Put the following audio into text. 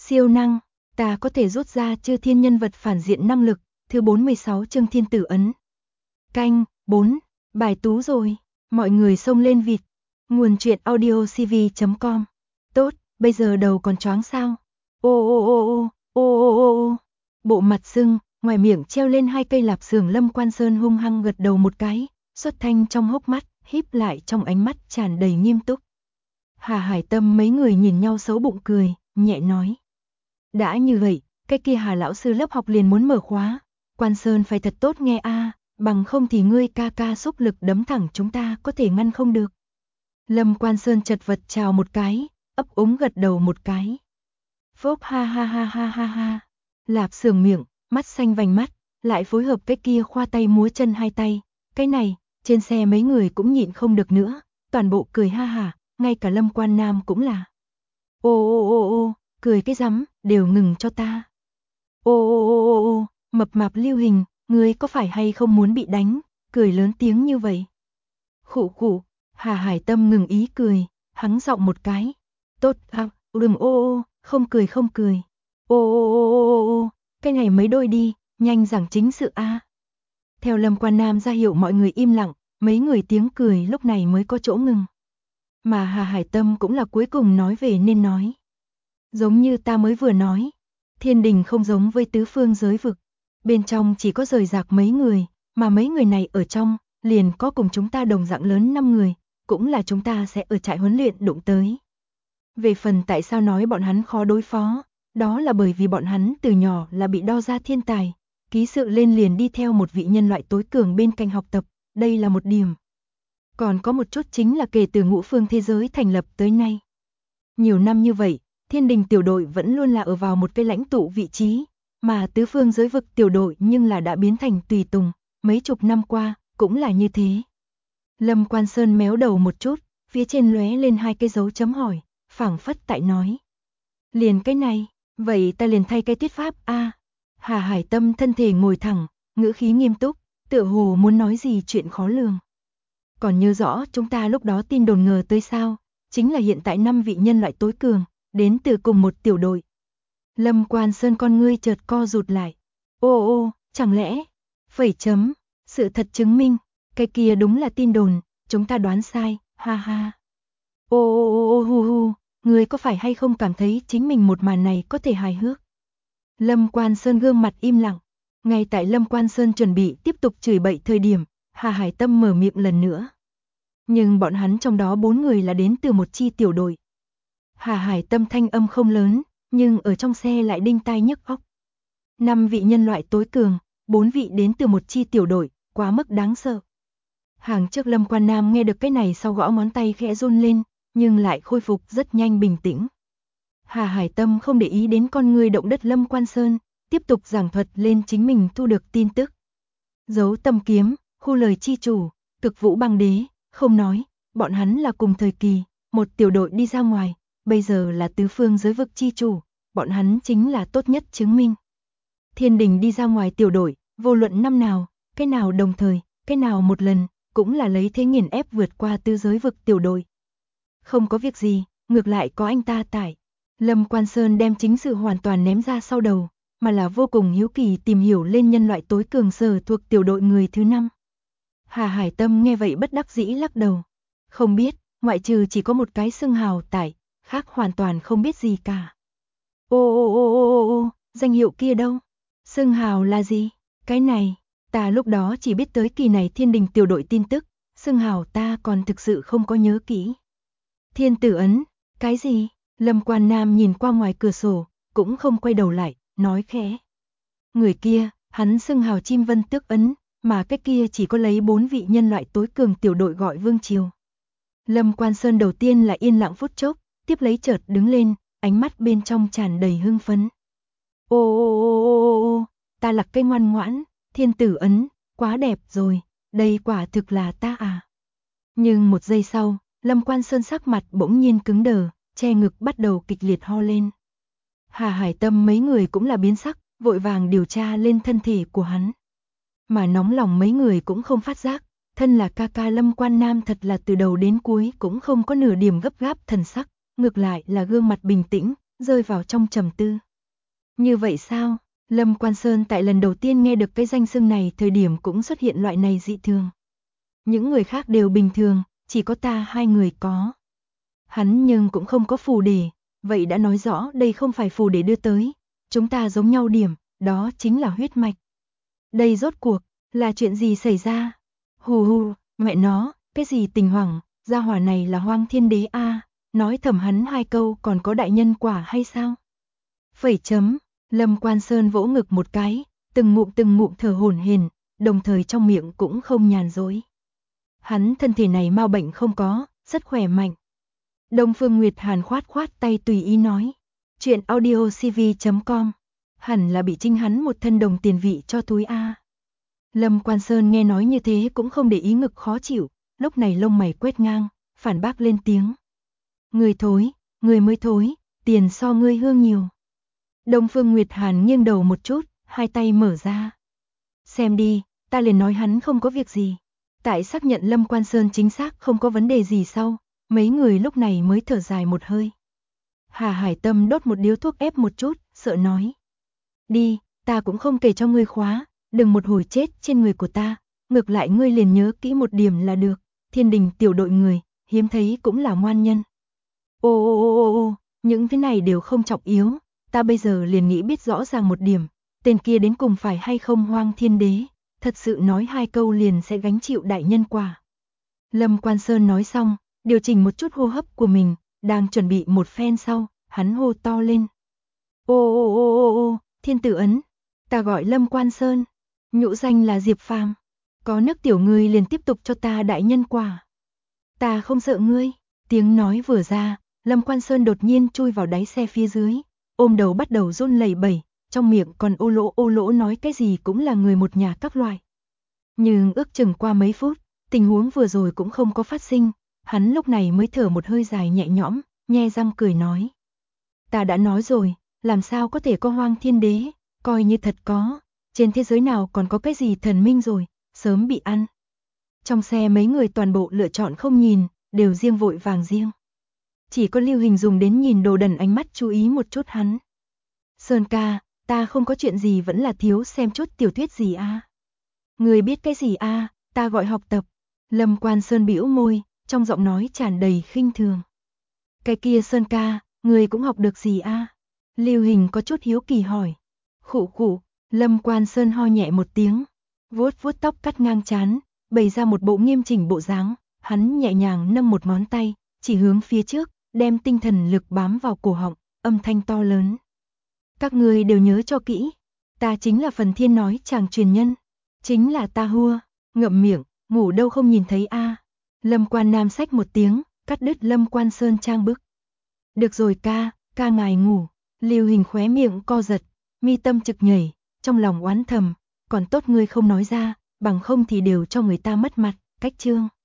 Siêu năng, ta có thể rút ra chư thiên nhân vật phản diện năng lực, thứ 46 chương thiên tử ấn. Canh, 4, bài tú rồi, mọi người xông lên vịt. Nguồn truyện audiocv.com. Tốt, bây giờ đầu còn choáng sao? Ô ô ô ô, ô ô ô ô. Bộ mặt sưng, ngoài miệng treo lên 2 cây lạp xưởng. Lâm Quan Sơn hung hăng gật đầu một cái, xuất thanh trong hốc mắt, híp lại trong ánh mắt tràn đầy nghiêm túc. Hà Hải Tâm mấy người nhìn nhau xấu bụng cười, nhẹ nói. Đã như vậy, cái kia Hà lão sư lớp học liền muốn mở khóa, Quan Sơn phải thật tốt nghe a, bằng không thì ngươi ca ca xúc lực đấm thẳng chúng ta có thể ngăn không được. Lâm Quan Sơn chật vật chào một cái, ấp úng gật đầu một cái. Phốp ha ha ha ha ha ha. Lạp xưởng miệng, mắt xanh vành mắt, lại phối hợp cái kia khoa tay múa chân hai tay. Cái này, trên xe mấy người cũng nhịn không được nữa, toàn bộ cười ha hả, ngay cả Lâm Quan Nam cũng là. Ô ô ô ô, cười cái rắm, đều ngừng cho ta. Ô ô ô ô ô, mập mạp Lưu Hình, ngươi có phải hay không muốn bị đánh, cười lớn tiếng như vậy. Khụ khụ, Hà Hải Tâm ngừng ý cười, hắng giọng một cái. Tốt à, đừng ô ô, không cười không cười. Ô ô ô ô ô ô, cái này mấy đôi đi, nhanh giảng chính sự a. Theo Lâm Quan Nam ra hiệu mọi người im lặng, mấy người tiếng cười lúc này mới có chỗ ngừng. Mà Hà Hải Tâm cũng là cuối cùng nói về nên nói. Giống như ta mới vừa nói, thiên đình không giống với tứ phương giới vực, bên trong chỉ có rời rạc mấy người, mà mấy người này ở trong, liền có cùng chúng ta đồng dạng lớn 5 người, cũng là chúng ta sẽ ở trại huấn luyện đụng tới. Về phần tại sao nói bọn hắn khó đối phó, đó là bởi vì bọn hắn từ nhỏ là bị đo ra thiên tài, ký sự lên liền đi theo một vị nhân loại tối cường bên cạnh học tập, đây là một điểm. Còn có một chút chính là kể từ ngũ phương thế giới thành lập tới nay. Nhiều năm như vậy, thiên đình tiểu đội vẫn luôn là ở vào một cái lãnh tụ vị trí, mà tứ phương giới vực tiểu đội nhưng là đã biến thành tùy tùng, mấy chục năm qua, cũng là như thế. Lâm Quan Sơn méo đầu một chút, phía trên lóe lên 2 cái dấu chấm hỏi, phảng phất tại nói. Liền cái này, vậy ta liền thay cái thuyết pháp a. Hà Hải Tâm thân thể ngồi thẳng, ngữ khí nghiêm túc, tựa hồ muốn nói gì chuyện khó lường. Còn nhớ rõ chúng ta lúc đó tin đồn ngờ tới sao, chính là hiện tại 5 vị nhân loại tối cường, đến từ cùng một tiểu đội. Lâm Quan Sơn con ngươi chợt co rụt lại. Ô ô, chẳng lẽ, phẩy chấm, sự thật chứng minh, cái kia đúng là tin đồn, chúng ta đoán sai, ha ha. Ô ô ô ô hu hu, người có phải hay không cảm thấy chính mình một màn này có thể hài hước? Lâm Quan Sơn gương mặt im lặng, ngay tại Lâm Quan Sơn chuẩn bị tiếp tục chửi bậy thời điểm, Hà Hải Tâm mở miệng lần nữa. Nhưng bọn hắn trong đó 4 người là đến từ một chi tiểu đội. Hà Hải Tâm thanh âm không lớn, nhưng ở trong xe lại đinh tai nhức óc. 5 vị nhân loại tối cường, 4 vị đến từ một chi tiểu đội, quá mức đáng sợ. Hàng trước Lâm Quan Nam nghe được cái này sau gõ ngón tay khẽ run lên, nhưng lại khôi phục rất nhanh bình tĩnh. Hà Hải Tâm không để ý đến con người động đất Lâm Quan Sơn, tiếp tục giảng thuật lên chính mình thu được tin tức. Dấu tâm kiếm, khu lời chi chủ, cực vũ băng đế, không nói, bọn hắn là cùng thời kỳ, một tiểu đội đi ra ngoài, bây giờ là tứ phương giới vực chi chủ, bọn hắn chính là tốt nhất chứng minh. Thiên đình đi ra ngoài tiểu đội, vô luận năm nào, cái nào đồng thời, cái nào một lần, cũng là lấy thế nghiền ép vượt qua tứ giới vực tiểu đội. Không có việc gì, ngược lại có anh ta tại. Lâm Quan Sơn đem chính sự hoàn toàn ném ra sau đầu, mà là vô cùng hiếu kỳ tìm hiểu lên nhân loại tối cường sở thuộc tiểu đội người thứ 5. Hà Hải Tâm nghe vậy bất đắc dĩ lắc đầu. Không biết, ngoại trừ chỉ có một cái xưng hào tại, khác hoàn toàn không biết gì cả. Ô ô ô ô ô ô, danh hiệu kia đâu? Xưng hào là gì? Cái này, ta lúc đó chỉ biết tới kỳ này thiên đình tiểu đội tin tức, xưng hào ta còn thực sự không có nhớ kỹ. Thiên tử ấn, cái gì? Lâm Quan Nam nhìn qua ngoài cửa sổ, cũng không quay đầu lại, nói khẽ. Người kia, hắn xưng hào chim vân tước ấn, mà cái kia chỉ có lấy 4 vị nhân loại tối cường tiểu đội gọi vương triều. Lâm Quan Sơn đầu tiên là yên lặng phút chốc, tiếp lấy chợt đứng lên, ánh mắt bên trong tràn đầy hưng phấn. Ô ô ô ô ô, ta là cây ngoan ngoãn, thiên tử ấn, quá đẹp rồi, đây quả thực là ta à. Nhưng một giây sau, Lâm Quan Sơn sắc mặt bỗng nhiên cứng đờ, che ngực bắt đầu kịch liệt ho lên. Hà Hải Tâm mấy người cũng là biến sắc, vội vàng điều tra lên thân thể của hắn. Mà nóng lòng mấy người cũng không phát giác, thân là ca ca Lâm Quan Nam thật là từ đầu đến cuối cũng không có nửa điểm gấp gáp thần sắc, ngược lại là gương mặt bình tĩnh, rơi vào trong trầm tư. Như vậy sao? Lâm Quan Sơn tại lần đầu tiên nghe được cái danh xưng này thời điểm cũng xuất hiện loại này dị thường. Những người khác đều bình thường, chỉ có ta hai người có. Hắn nhưng cũng không có phù đề, vậy đã nói rõ đây không phải phù đề đưa tới. Chúng ta giống nhau điểm, đó chính là huyết mạch. Đây rốt cuộc, là chuyện gì xảy ra? Hù hù, mẹ nó, cái gì tình hoàng, gia hỏa này là Hoang Thiên Đế a, nói thầm hắn hai câu còn có đại nhân quả hay sao? Phẩy chấm, Lâm Quan Sơn vỗ ngực một cái, từng ngụm thở hổn hển, đồng thời trong miệng cũng không nhàn dối. Hắn thân thể này mau bệnh không có, rất khỏe mạnh. Đông Phương Nguyệt Hàn khoát tay tùy ý nói. Chuyện audiocv.com, hẳn là bị Trinh hắn một thân đồng tiền vị cho túi a. Lâm Quan Sơn nghe nói như thế cũng không để ý ngực khó chịu, lúc này lông mày quét ngang, phản bác lên tiếng. Người thối, người mới thối, tiền so ngươi hương nhiều. Đông Phương Nguyệt Hàn nghiêng đầu một chút, hai tay mở ra. Xem đi, ta liền nói hắn không có việc gì. Tại xác nhận Lâm Quan Sơn chính xác không có vấn đề gì sau, mấy người lúc này mới thở dài một hơi. Hà Hải Tâm đốt một điếu thuốc ép một chút, sợ nói. Đi, ta cũng không kể cho ngươi khóa, đừng một hồi chết trên người của ta, ngược lại ngươi liền nhớ kỹ một điểm là được, Thiên Đình tiểu đội người, hiếm thấy cũng là ngoan nhân. Ô, những thứ này đều không trọng yếu, ta bây giờ liền nghĩ biết rõ ràng một điểm, tên kia đến cùng phải hay không Hoang Thiên Đế, thật sự nói hai câu liền sẽ gánh chịu đại nhân quả. Lâm Quan Sơn nói xong, điều chỉnh một chút hô hấp của mình, đang chuẩn bị một phen sau, hắn hô to lên. Ô, thiên tử ấn, ta gọi Lâm Quan Sơn, nhũ danh là Diệp Phàm, có nước tiểu ngươi liền tiếp tục cho ta đại nhân quả. Ta không sợ ngươi, tiếng nói vừa ra, Lâm Quan Sơn đột nhiên chui vào đáy xe phía dưới, ôm đầu bắt đầu run lẩy bẩy, trong miệng còn ô lỗ nói cái gì cũng là người một nhà các loại. Nhưng ước chừng qua mấy phút, tình huống vừa rồi cũng không có phát sinh, hắn lúc này mới thở một hơi dài nhẹ nhõm, nhe răng cười nói. Ta đã nói rồi, làm sao có thể có Hoang Thiên Đế, coi như thật có, trên thế giới nào còn có cái gì thần minh rồi, sớm bị ăn. Trong xe mấy người toàn bộ lựa chọn không nhìn, đều riêng vội vàng riêng. Chỉ có Lưu Hình dùng đến nhìn Đồ Đần ánh mắt chú ý một chút hắn. Sơn ca, ta không có chuyện gì vẫn là thiếu xem chút tiểu thuyết gì a. Người biết cái gì a, ta gọi học tập. Lâm Quan Sơn bĩu môi, trong giọng nói tràn đầy khinh thường. Cái kia Sơn ca, người cũng học được gì a? Lưu Hình có chút hiếu kỳ hỏi. Khụ, Lâm Quan Sơn ho nhẹ một tiếng, vuốt tóc cắt ngang trán, bày ra một bộ nghiêm chỉnh bộ dáng, hắn nhẹ nhàng nâng một ngón tay, chỉ hướng phía trước, đem tinh thần lực bám vào cổ họng, âm thanh to lớn. Các ngươi đều nhớ cho kỹ, ta chính là Phần Thiên nói chàng truyền nhân, chính là ta Hua, ngậm miệng, ngủ đâu không nhìn thấy a. Lâm Quan Nam xách một tiếng, cắt đứt Lâm Quan Sơn trang bức. Được rồi ca ngài ngủ. Lưu Hình khóe miệng co giật, mi tâm trực nhảy, trong lòng oán thầm, còn tốt ngươi không nói ra, bằng không thì đều cho người ta mất mặt, cách chương.